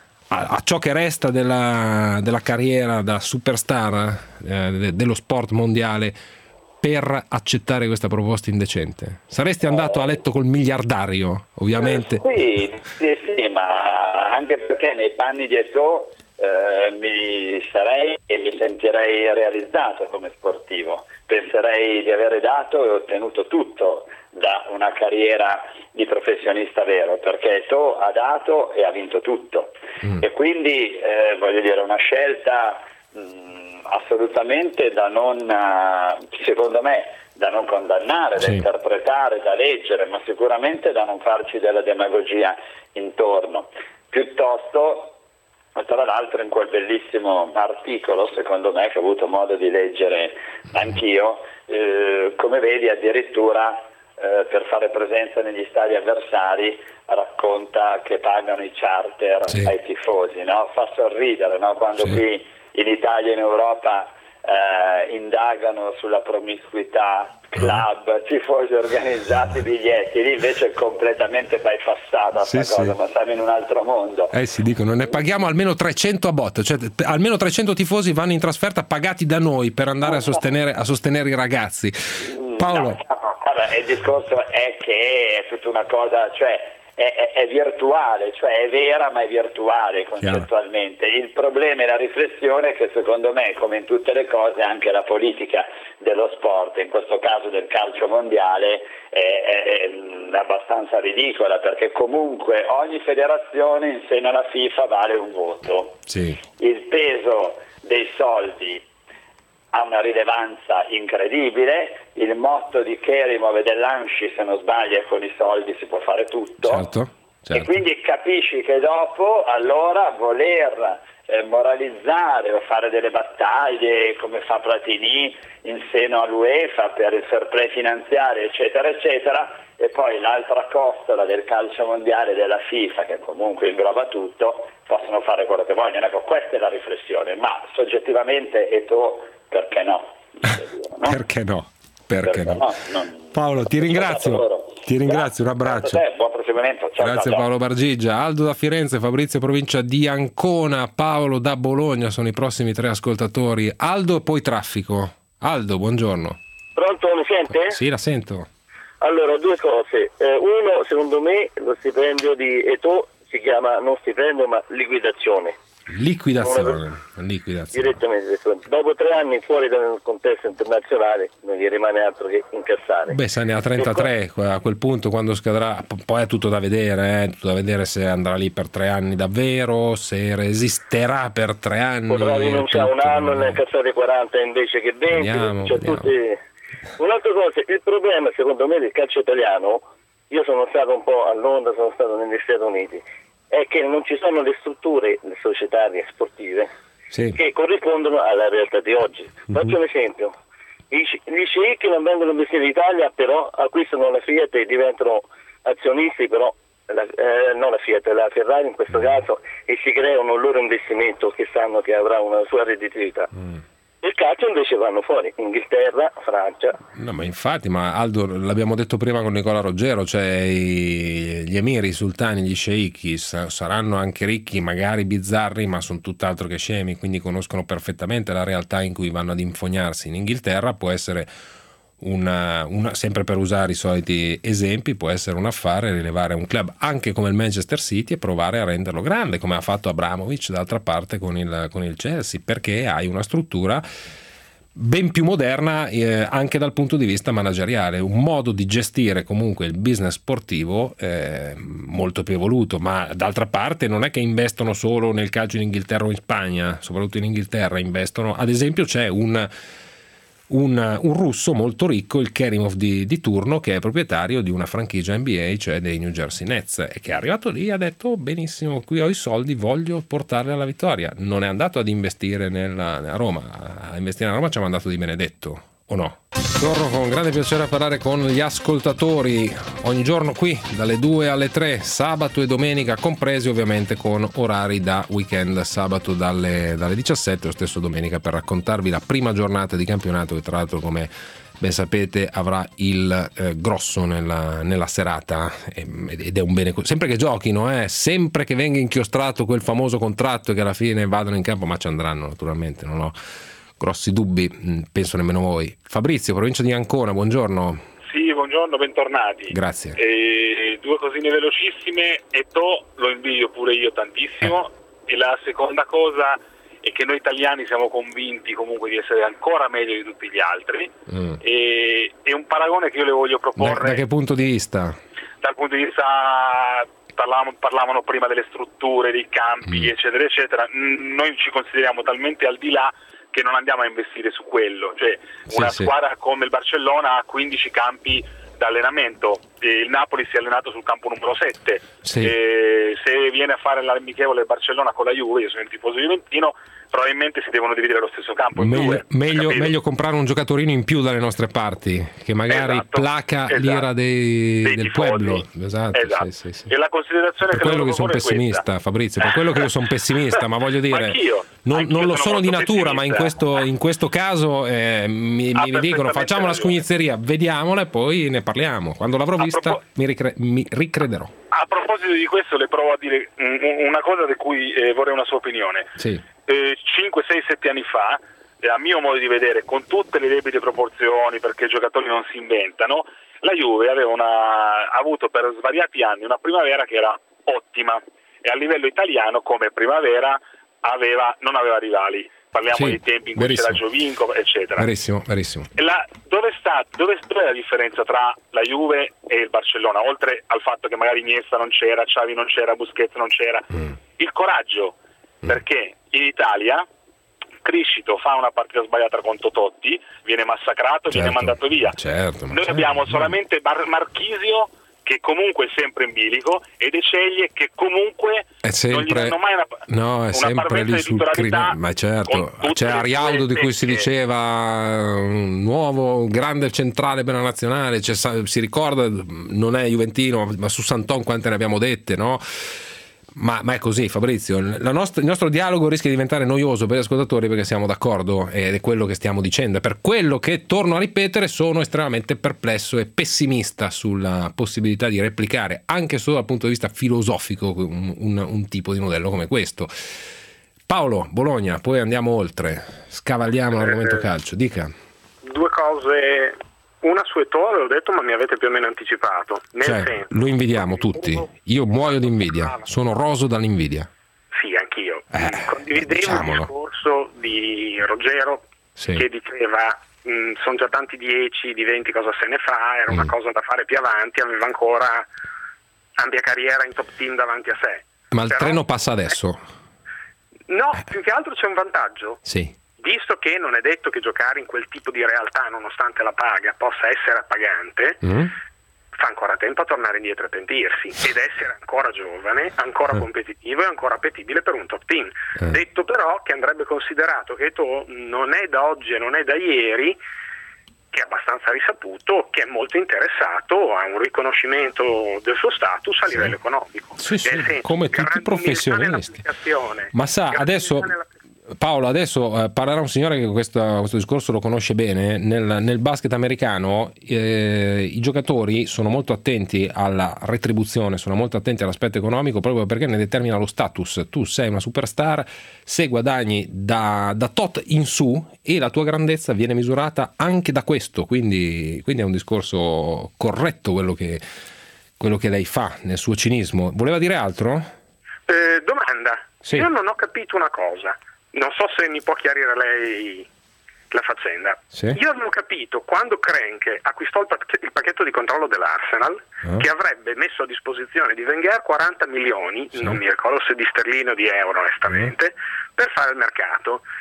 a ciò che resta della, della carriera da superstar eh, de, dello sport mondiale per accettare questa proposta indecente? Saresti andato a letto col miliardario, ovviamente? Sì, sì, sì, ma anche perché nei panni di Eto'o eh, mi sarei e mi sentirei realizzato come sportivo. Penserei di avere dato e ottenuto tutto da una carriera di professionista vero, perché Eto'o ha dato e ha vinto tutto. Mm. E quindi eh, voglio dire, una scelta mh, assolutamente da non, secondo me, da non condannare, sì, da interpretare, da leggere, ma sicuramente da non farci della demagogia intorno. Piuttosto, tra l'altro, in quel bellissimo articolo, secondo me, che ho avuto modo di leggere anch'io, eh, come vedi addirittura eh, per fare presenza negli stadi avversari racconta che pagano i charter, sì, ai tifosi, no? Fa sorridere, no? Quando, sì, qui in Italia e in Europa eh, indagano sulla promiscuità, club, tifosi organizzati, biglietti, lì invece è completamente bypassata, sì, questa cosa, sì, ma siamo in un altro mondo. Eh si dicono, ne paghiamo almeno trecento a botte, cioè almeno trecento tifosi vanno in trasferta pagati da noi per andare a sostenere, a sostenere i ragazzi. Paolo. No, no, vabbè, il discorso è che è tutta una cosa, cioè È, è, è virtuale, cioè è vera ma è virtuale concettualmente. Il problema e la riflessione è che secondo me, come in tutte le cose, anche la politica dello sport, in questo caso del calcio mondiale, è, è, è abbastanza ridicola, perché comunque ogni federazione in seno alla FIFA vale un voto. Sì. Il peso dei soldi ha una rilevanza incredibile, il motto di Kerimov e dell'Anshi, se non sbaglio, con i soldi si può fare tutto, certo, certo. E quindi capisci che dopo allora voler eh, moralizzare o fare delle battaglie come fa Platini in seno all'UEFA per il fair play finanziario eccetera eccetera, e poi l'altra costola del calcio mondiale della FIFA, che comunque ingloba tutto, possono fare quello che vogliono. Ecco, questa è la riflessione, ma soggettivamente Eto'o, perché no? no? Perché no? Perché, perché no? no non... Paolo, ti ringrazio. Ti ringrazio, un abbraccio. Te, buon proseguimento. Ciao, Grazie ciao, Paolo Bargigia. Aldo da Firenze, Fabrizio provincia di Ancona, Paolo da Bologna sono i prossimi tre ascoltatori. Aldo e poi traffico. Aldo, buongiorno. Pronto, mi sente? Sì, la sento. Allora, due cose. Eh, uno, secondo me, lo stipendio di Eto'o si chiama non stipendio ma liquidazione. Liquidazione, liquidazione. Direttamente. Dopo tre anni fuori dal contesto internazionale non gli rimane altro che incassare. Beh, se ne ha trentatré a quel punto, quando scadrà, poi è tutto da vedere, eh, tutto da vedere se andrà lì per tre anni davvero, se resisterà per tre anni. Potrà rinunciare un anno e ne incassare quaranta invece che venti. Vediamo, cioè, vediamo. Tutti... Un'altra cosa, il problema secondo me del calcio italiano, io sono stato un po' a Londra, sono stato negli Stati Uniti, è che non ci sono le strutture societarie sportive, sì, che corrispondono alla realtà di oggi. Mm-hmm. Faccio un esempio: gli sceicchi non vengono investiti in Italia, però acquistano la Fiat e diventano azionisti, però la, eh, non la Fiat, la Ferrari in questo caso, e si creano un loro investimento che sanno che avrà una sua redditività. Mm. Il calcio invece vanno fuori, Inghilterra, Francia. No, ma infatti, ma Aldo, l'abbiamo detto prima con Nicola Roggero, cioè i, gli emiri, i sultani, gli sceicchi saranno anche ricchi, magari bizzarri, ma sono tutt'altro che scemi, quindi conoscono perfettamente la realtà in cui vanno ad infognarsi. In Inghilterra può essere una, una, sempre per usare i soliti esempi, può essere un affare rilevare un club anche come il Manchester City e provare a renderlo grande, come ha fatto Abramovich d'altra parte con il, con il Chelsea, perché hai una struttura ben più moderna eh, anche dal punto di vista manageriale, un modo di gestire comunque il business sportivo eh, molto più evoluto. Ma d'altra parte non è che investono solo nel calcio in Inghilterra o in Spagna, soprattutto in Inghilterra investono, ad esempio c'è un un, un russo molto ricco, il Kerimov di, di turno, che è proprietario di una franchigia N B A, cioè dei New Jersey Nets, e che è arrivato lì e ha detto benissimo, qui ho i soldi, voglio portarli alla vittoria. Non è andato ad investire nella, nella Roma, a investire nella Roma ci ha mandato Di Benedetto, o no? Torno con grande piacere a parlare con gli ascoltatori ogni giorno qui dalle due alle tre, sabato e domenica compresi, ovviamente con orari da weekend, sabato dalle, dalle diciassette, lo stesso domenica, per raccontarvi la prima giornata di campionato che tra l'altro, come ben sapete, avrà il eh, grosso nella, nella serata, ed è un bene, sempre che giochino, eh, sempre che venga inchiostrato quel famoso contratto e che alla fine vadano in campo, ma ci andranno naturalmente, non ho grossi dubbi, penso nemmeno voi. Fabrizio, provincia di Ancona, buongiorno. Sì, buongiorno, bentornati. Grazie. E due cosine velocissime. Eto'o lo invidio pure io tantissimo, eh. E la seconda cosa è che noi italiani siamo convinti comunque di essere ancora meglio di tutti gli altri, mm. e è un paragone che io le voglio proporre. Da, da che punto di vista? Dal punto di vista, parlavano, parlavano prima delle strutture, dei campi, mm. eccetera eccetera. Noi ci consideriamo talmente al di là che non andiamo a investire su quello, cioè sì, una sì. squadra come il Barcellona ha quindici campi d'allenamento, e il Napoli si è allenato sul campo numero sette, sì. E se viene a fare l'amichevole del Barcellona con la Juve, io sono il tifoso juventino, probabilmente si devono dividere lo stesso campo in meglio, due. Meglio, meglio comprare un giocatorino in più dalle nostre parti, che magari esatto, placa esatto. l'ira dei, dei del tifosi. pueblo. Esatto, esatto. Sì, sì, sì. E la considerazione per che quello che sono pessimista, questa. Fabrizio, per quello che io sono pessimista, ma voglio dire, anch'io, non, anch'io non lo sono sono di natura, pessimista. ma in questo, in questo caso eh, mi, Ah, mi dicono facciamo una scugnizzeria, vediamola e poi ne parliamo. Quando l'avrò a vista propos- mi, ricre- mi ricrederò. A proposito di questo, le provo a dire una cosa di cui eh, vorrei una sua opinione. Sì. Eh, cinque, sei, sette anni fa, eh, a mio modo di vedere, con tutte le debite proporzioni, perché i giocatori non si inventano, la Juve aveva una, ha avuto per svariati anni una primavera che era ottima, e a livello italiano come primavera aveva, non aveva rivali. Parliamo Sì, dei tempi in cui verissimo. c'era Giovinco, eccetera. Verissimo, verissimo. E la, dove sta, dove è la differenza tra la Juve e il Barcellona, oltre al fatto che magari Iniesta non c'era, Xavi non c'era, Busquets non c'era? Mm. Il coraggio, mm. perché in Italia Criscito fa una partita sbagliata contro Totti, viene massacrato, Certo, viene mandato via. certo, ma Noi certo. abbiamo solamente Mar- Marchisio, che comunque è sempre in bilico, e De Ceglie, che comunque È sempre, non gli danno mai una, no, è una sempre parvenza lì di sul titolarità, crimine, ma certo, con c'è tutte le Arialdo sue di cui si tecche. diceva un nuovo grande centrale per la nazionale, c'è, si ricorda, non è juventino, ma su Santon quante ne abbiamo dette, no? Ma, ma è così, Fabrizio, la nostra, il nostro dialogo rischia di diventare noioso per gli ascoltatori perché siamo d'accordo ed è quello che stiamo dicendo. Per quello che, torno a ripetere, sono estremamente perplesso e pessimista sulla possibilità di replicare, anche solo dal punto di vista filosofico, un, un, un tipo di modello come questo. Paolo, Bologna, poi andiamo oltre, scavalliamo l'argomento calcio, dica. Due cose. Una su Eto'o l'ho detto, ma mi avete più o meno anticipato. Nel Cioè, senso, lo invidiamo tutti. Io muoio di invidia, sono roso dall'invidia. sì, anch'io. Eh, Condividevo diciamolo. il discorso di Ruggero, Sì. che diceva sono già tanti dieci, di venti cosa se ne fa, era Mm. una cosa da fare più avanti, aveva ancora ampia carriera in top team davanti a sé. Ma il Però- treno passa adesso. No, più che altro c'è un vantaggio. Sì. Visto che non è detto che giocare in quel tipo di realtà, nonostante la paga, possa essere appagante, Mm. fa ancora tempo a tornare indietro e pentirsi ed essere ancora giovane, ancora Eh. competitivo e ancora appetibile per un top team. Eh. Detto però che andrebbe considerato che Eto'o non è da oggi e non è da ieri, che è abbastanza risaputo, che è molto interessato a un riconoscimento del suo status a Sì. livello economico. Sì, sì, Nel senso, come tutti i grande umiltà professionisti. nell'applicazione, Ma sa, grande adesso umiltà nella- Paolo, adesso eh, parlerà un signore che questo, questo discorso lo conosce bene. Nel, nel basket americano eh, i giocatori sono molto attenti alla retribuzione, sono molto attenti all'aspetto economico proprio perché ne determina lo status. Tu sei una superstar se guadagni da, da tot in su e la tua grandezza viene misurata anche da questo, quindi, quindi è un discorso corretto quello che, quello che lei fa nel suo cinismo. Voleva dire altro? Eh, domanda, Sì. io non ho capito una cosa, non so se mi può chiarire lei la faccenda. Sì. Io avevo capito quando Kroenke acquistò il, pac- il pacchetto di controllo dell'Arsenal Ah. che avrebbe messo a disposizione di Wenger quaranta milioni, Sì. non mi ricordo se di sterline o di euro onestamente, per fare il mercato.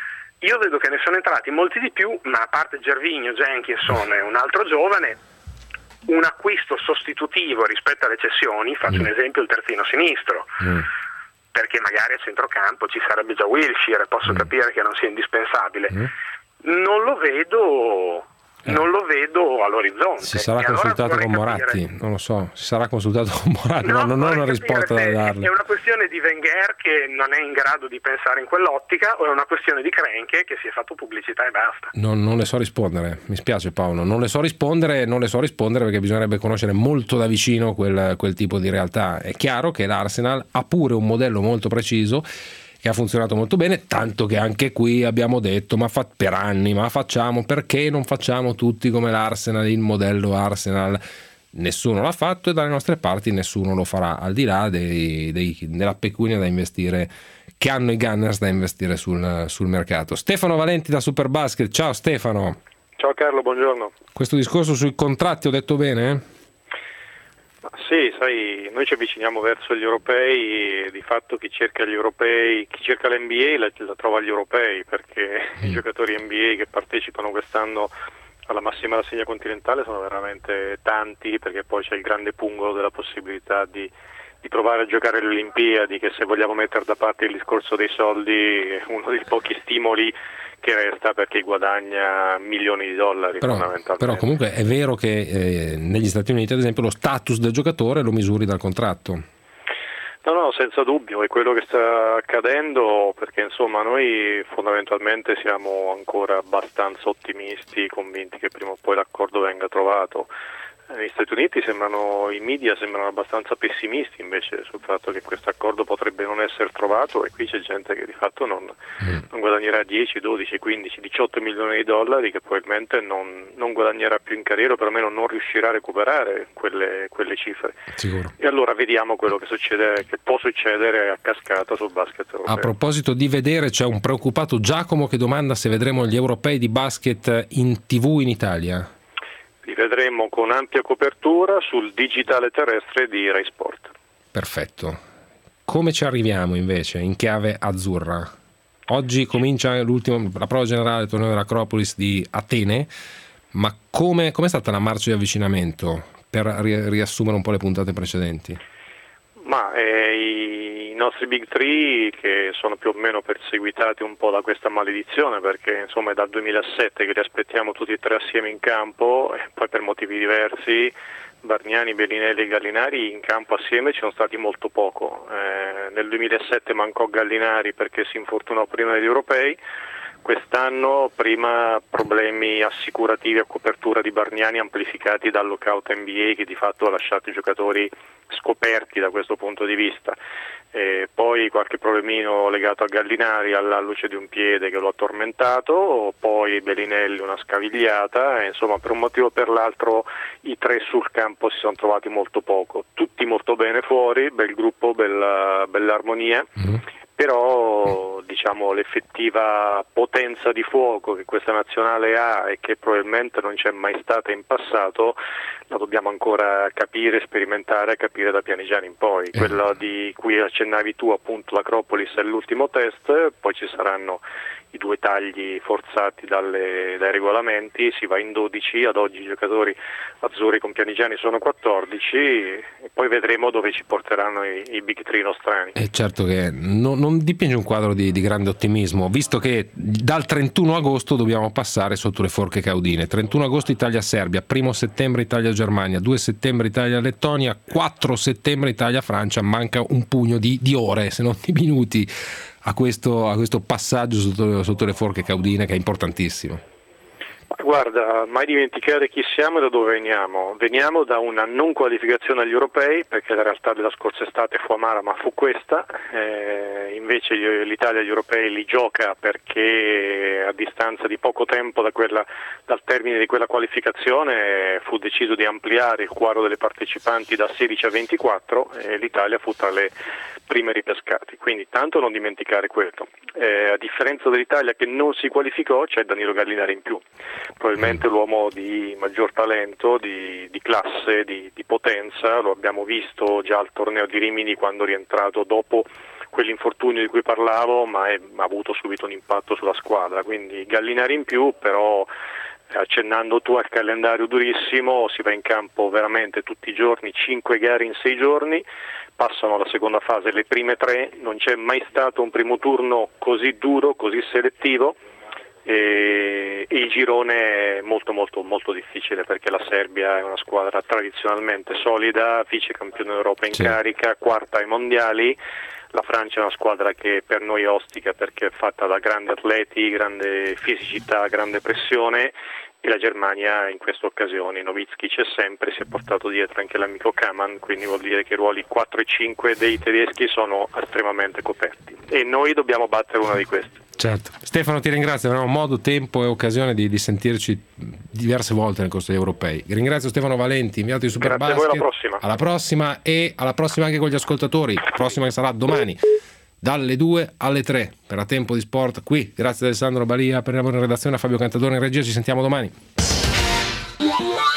io vedo che ne sono entrati molti di più, ma a parte Gervinho, Jenkinson e un altro giovane, un acquisto sostitutivo rispetto alle cessioni, faccio mm. un esempio, il terzino sinistro, mm. perché magari a centrocampo ci sarebbe già Wilshere, posso mm. capire che non sia indispensabile, mm. non lo vedo... non lo vedo all'orizzonte. Si sarà e consultato allora con Moratti, capire... non lo so, si sarà consultato con Moratti, no, ma non ho una risposta da darle. È una questione di Wenger che non è in grado di pensare in quell'ottica, o è una questione di Kroenke che si è fatto pubblicità e basta? Non, non le so rispondere, mi spiace Paolo, non le so rispondere, non le so rispondere perché bisognerebbe conoscere molto da vicino quel, quel tipo di realtà. È chiaro che l'Arsenal ha pure un modello molto preciso che ha funzionato molto bene, tanto che anche qui abbiamo detto ma fa, per anni, ma facciamo, perché non facciamo tutti come l'Arsenal, il modello Arsenal? Nessuno l'ha fatto e dalle nostre parti nessuno lo farà, al di là dei, dei, della pecunia da investire che hanno i Gunners da investire sul, sul mercato. Stefano Valenti da Superbasket, ciao Stefano. Ciao Carlo, buongiorno. Questo discorso sui contratti ho detto bene? Sì, sai, noi ci avviciniamo verso gli europei e di fatto chi cerca gli europei, chi cerca l'N B A la, la trova agli europei, perché mm. i giocatori N B A che partecipano quest'anno alla massima rassegna continentale sono veramente tanti, perché poi c'è il grande pungolo della possibilità di, di provare a giocare alle Olimpiadi, che se vogliamo mettere da parte il discorso dei soldi è uno dei pochi stimoli che resta per chi guadagna milioni di dollari. Però, fondamentalmente. Però comunque è vero che eh, negli Stati Uniti ad esempio lo status del giocatore lo misuri dal contratto. No, no, senza dubbio, è quello che sta accadendo, perché insomma noi fondamentalmente siamo ancora abbastanza ottimisti, convinti che prima o poi l'accordo venga trovato. Negli Stati Uniti sembrano, i media sembrano abbastanza pessimisti invece sul fatto che questo accordo potrebbe non essere trovato, e qui c'è gente che di fatto non, mm. non guadagnerà dieci, dodici, quindici, diciotto milioni di dollari, che probabilmente non, non guadagnerà più in carriera, o perlomeno non riuscirà a recuperare quelle, quelle cifre. Sicuro. E allora vediamo quello che succede, che può succedere a cascata sul basket europeo. A proposito di vedere, c'è un preoccupato Giacomo che domanda se vedremo gli europei di basket in tivù in Italia. Li vedremo con ampia copertura sul digitale terrestre di Rai Sport. Perfetto. Come ci arriviamo invece in chiave azzurra? Oggi comincia l'ultimo, la prova generale del torneo dell'Acropolis di Atene, ma come è stata la marcia di avvicinamento, per riassumere un po' le puntate precedenti? Ma eh, i nostri Big Three, che sono più o meno perseguitati un po' da questa maledizione, perché insomma è dal duemilasette che li aspettiamo tutti e tre assieme in campo, e poi per motivi diversi Bargnani, Bellinelli e Gallinari in campo assieme ci sono stati molto poco. Eh, nel duemilasette mancò Gallinari perché si infortunò prima degli europei. Quest'anno prima problemi assicurativi a copertura di Bargnani amplificati dal lockout N B A, che di fatto ha lasciato i giocatori scoperti da questo punto di vista. E poi qualche problemino legato a Gallinari alla luce di un piede che lo ha tormentato, poi Bellinelli una scavigliata, e insomma per un motivo o per l'altro i tre sul campo si sono trovati molto poco, tutti molto bene fuori, bel gruppo, bella, bella armonia. Mm. Però diciamo l'effettiva potenza di fuoco che questa nazionale ha e che probabilmente non c'è mai stata in passato la dobbiamo ancora capire, sperimentare, capire da Pianigiani in poi. Eh. Quella di cui accennavi tu, appunto l'Acropolis, è l'ultimo test, poi ci saranno i due tagli forzati dalle, dai regolamenti, si va in dodici, ad oggi i giocatori azzurri con Pianigiani sono quattordici, e poi vedremo dove ci porteranno i, i Big Three nostrani. È certo che non, non dipinge un quadro di, di grande ottimismo, visto che dal trentuno agosto dobbiamo passare sotto le forche caudine. trentuno agosto Italia-Serbia, primo settembre Italia-Germania, due settembre Italia-Lettonia, quattro settembre Italia-Francia, manca un pugno di, di ore, se non di minuti, a questo, a questo passaggio sotto, sotto le forche caudine, che è importantissimo. Guarda, mai dimenticare chi siamo e da dove veniamo. Veniamo da una non qualificazione agli europei, perché la realtà della scorsa estate fu amara, ma fu questa. Eh, invece l'Italia agli europei li gioca perché a distanza di poco tempo da quella, dal termine di quella qualificazione fu deciso di ampliare il quadro delle partecipanti da sedici a ventiquattro, e l'Italia fu tra le prime ripescate. Quindi tanto non dimenticare quello. Eh, a differenza dell'Italia che non si qualificò, c'è Danilo Gallinari in più, probabilmente l'uomo di maggior talento, di, di classe, di, di potenza. Lo abbiamo visto già al torneo di Rimini, quando è rientrato dopo quell'infortunio di cui parlavo, ma è, ha avuto subito un impatto sulla squadra, quindi Gallinari in più, però accennando tu al calendario durissimo, si va in campo veramente tutti i giorni, cinque gare in sei giorni, passano alla seconda fase le prime tre, non c'è mai stato un primo turno così duro, così selettivo, e, e il girone è molto molto molto difficile, perché la Serbia è una squadra tradizionalmente solida, vice campione d'Europa in sì. carica, quarta ai mondiali. La Francia è una squadra che per noi è ostica perché è fatta da grandi atleti, grande fisicità, grande pressione, e la Germania in questa occasione, Nowitzki c'è sempre, si è portato dietro anche l'amico Kaman, quindi vuol dire che i ruoli quattro e cinque dei tedeschi sono estremamente coperti e noi dobbiamo battere una di queste. Certo. Stefano, ti ringrazio, avremo modo, tempo e occasione di, di sentirci diverse volte nel corso degli europei. Ringrazio Stefano Valenti, inviato di Superbasket. Grazie a voi, alla prossima. Alla prossima e alla prossima anche con gli ascoltatori, prossima che sarà domani dalle due alle tre per A Tempo di Sport qui. Grazie ad Alessandro Balia per la buona redazione, a Fabio Cantadore in regia, ci sentiamo domani.